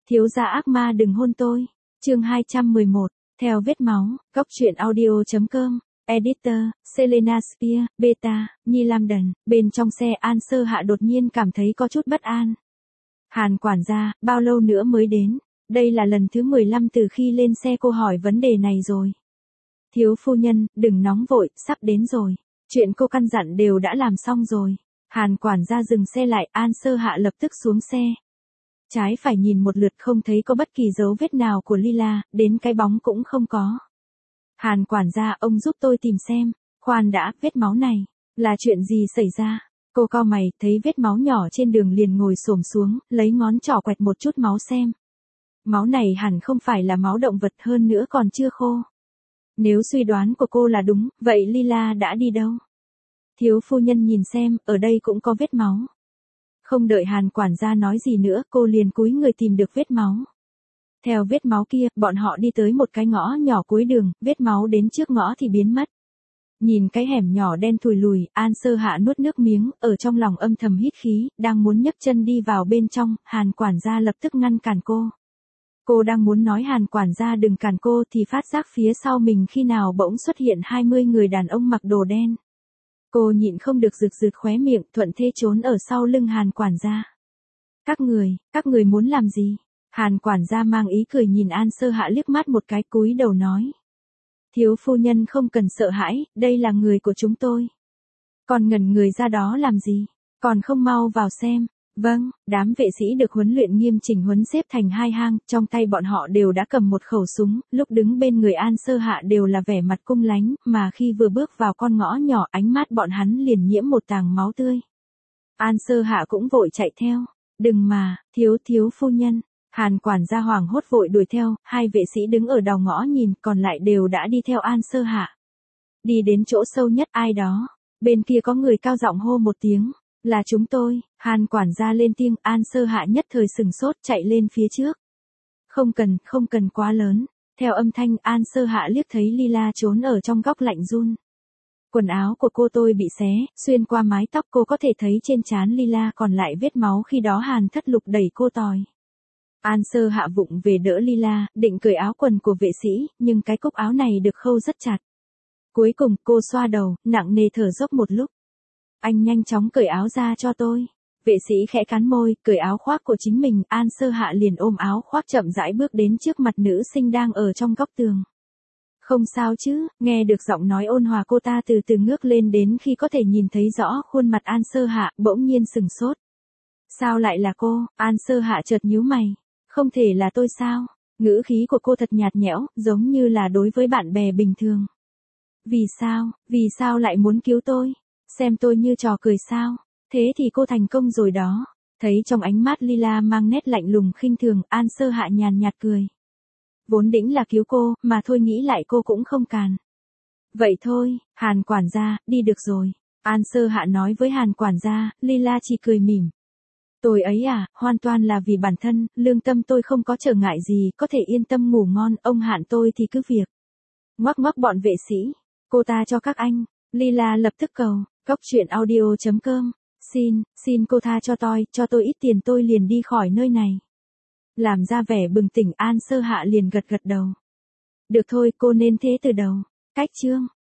Thiếu gia ác ma đừng hôn tôi. Chương 211, theo vết máu, Cóc truyện audio.com. Editor, Selena Spear, Beta, Nhi Lamden. Bên trong xe An Sơ Hạ đột nhiên cảm thấy có chút bất an. Hàn quản gia, bao lâu nữa mới đến? Đây là lần thứ 15 từ khi lên xe cô hỏi vấn đề này rồi. Thiếu phu nhân, đừng nóng vội, sắp đến rồi. Chuyện cô căn dặn đều đã làm xong rồi. Hàn quản gia dừng xe lại, An Sơ Hạ lập tức xuống xe. Trái phải nhìn một lượt không thấy có bất kỳ dấu vết nào của Lila, đến cái bóng cũng không có. Hàn quản gia, ông giúp tôi tìm xem. Khoan đã, vết máu này, là chuyện gì xảy ra? Cô cau mày, thấy vết máu nhỏ trên đường liền ngồi xổm xuống, lấy ngón trỏ quẹt một chút máu xem. Máu này hẳn không phải là máu động vật, hơn nữa còn chưa khô. Nếu suy đoán của cô là đúng, vậy Lila đã đi đâu? Thiếu phu nhân nhìn xem, ở đây cũng có vết máu. Không đợi Hàn quản gia nói gì nữa, cô liền cúi người tìm được vết máu. Theo vết máu kia, bọn họ đi tới một cái ngõ nhỏ cuối đường, vết máu đến trước ngõ thì biến mất. Nhìn cái hẻm nhỏ đen thùi lùi, An Sơ Hạ nuốt nước miếng, ở trong lòng âm thầm hít khí, đang muốn nhấc chân đi vào bên trong, Hàn quản gia lập tức ngăn cản cô. Cô đang muốn nói Hàn quản gia đừng cản cô thì phát giác phía sau mình khi nào bỗng xuất hiện 20 người đàn ông mặc đồ đen. Cô nhịn không được rực rực khóe miệng, thuận thế trốn ở sau lưng Hàn quản gia. Các người muốn làm gì? Hàn quản gia mang ý cười nhìn An Sơ Hạ liếc mắt một cái, cúi đầu nói. Thiếu phu nhân không cần sợ hãi, đây là người của chúng tôi. Còn ngẩn người ra đó làm gì? Còn không mau vào xem. Vâng, đám vệ sĩ được huấn luyện nghiêm chỉnh huấn xếp thành hai hang, trong tay bọn họ đều đã cầm một khẩu súng, lúc đứng bên người An Sơ Hạ đều là vẻ mặt cung lánh, mà khi vừa bước vào con ngõ nhỏ ánh mắt bọn hắn liền nhiễm một tàng máu tươi. An Sơ Hạ cũng vội chạy theo. Đừng mà, thiếu phu nhân. Hàn quản gia hoảng hốt vội đuổi theo, hai vệ sĩ đứng ở đầu ngõ nhìn, còn lại đều đã đi theo An Sơ Hạ. Đi đến chỗ sâu nhất, ai đó. Bên kia có người cao giọng hô một tiếng. Là chúng tôi. Hàn quản gia lên tiếng, An Sơ Hạ nhất thời sừng sốt chạy lên phía trước. Không cần quá lớn. Theo âm thanh, An Sơ Hạ liếc thấy Lila trốn ở trong góc lạnh run. Quần áo của cô tôi bị xé, xuyên qua mái tóc, cô có thể thấy trên trán Lila còn lại vết máu khi đó Hàn Thất Lục đẩy cô tòi. An Sơ Hạ vụng về đỡ Lila, định cởi áo quần của vệ sĩ, nhưng cái cúc áo này được khâu rất chặt. Cuối cùng, cô xoa đầu, nặng nề thở dốc một lúc. Anh nhanh chóng cởi áo ra cho tôi. Vệ sĩ khẽ cắn môi, cởi áo khoác của chính mình, An Sơ Hạ liền ôm áo khoác chậm rãi bước đến trước mặt nữ sinh đang ở trong góc tường. Không sao chứ, nghe được giọng nói ôn hòa cô ta từ từ ngước lên đến khi có thể nhìn thấy rõ khuôn mặt An Sơ Hạ, bỗng nhiên sừng sốt. Sao lại là cô? An Sơ Hạ chợt nhíu mày. Không thể là tôi sao? Ngữ khí của cô thật nhạt nhẽo, giống như là đối với bạn bè bình thường. Vì sao lại muốn cứu tôi? Xem tôi như trò cười sao? Thế thì cô thành công rồi đó. Thấy trong ánh mắt Lila mang nét lạnh lùng khinh thường, An Sơ Hạ nhàn nhạt cười. Vốn định là cứu cô, mà thôi nghĩ lại cô cũng không càn. Vậy thôi, Hàn quản gia, đi được rồi. An Sơ Hạ nói với Hàn quản gia, Lila chỉ cười mỉm. Tôi ấy à, hoàn toàn là vì bản thân, lương tâm tôi không có trở ngại gì, có thể yên tâm ngủ ngon, ông hạn tôi thì cứ việc. Ngoắc ngoắc bọn vệ sĩ, cô ta cho các anh. Lila lập tức cầu, Cóc truyện audio.com. Xin cô tha cho tôi ít tiền tôi liền đi khỏi nơi này. Làm ra vẻ bừng tỉnh, An Sơ Hạ liền gật đầu. Được thôi, cô nên thế từ đầu. Cách chương.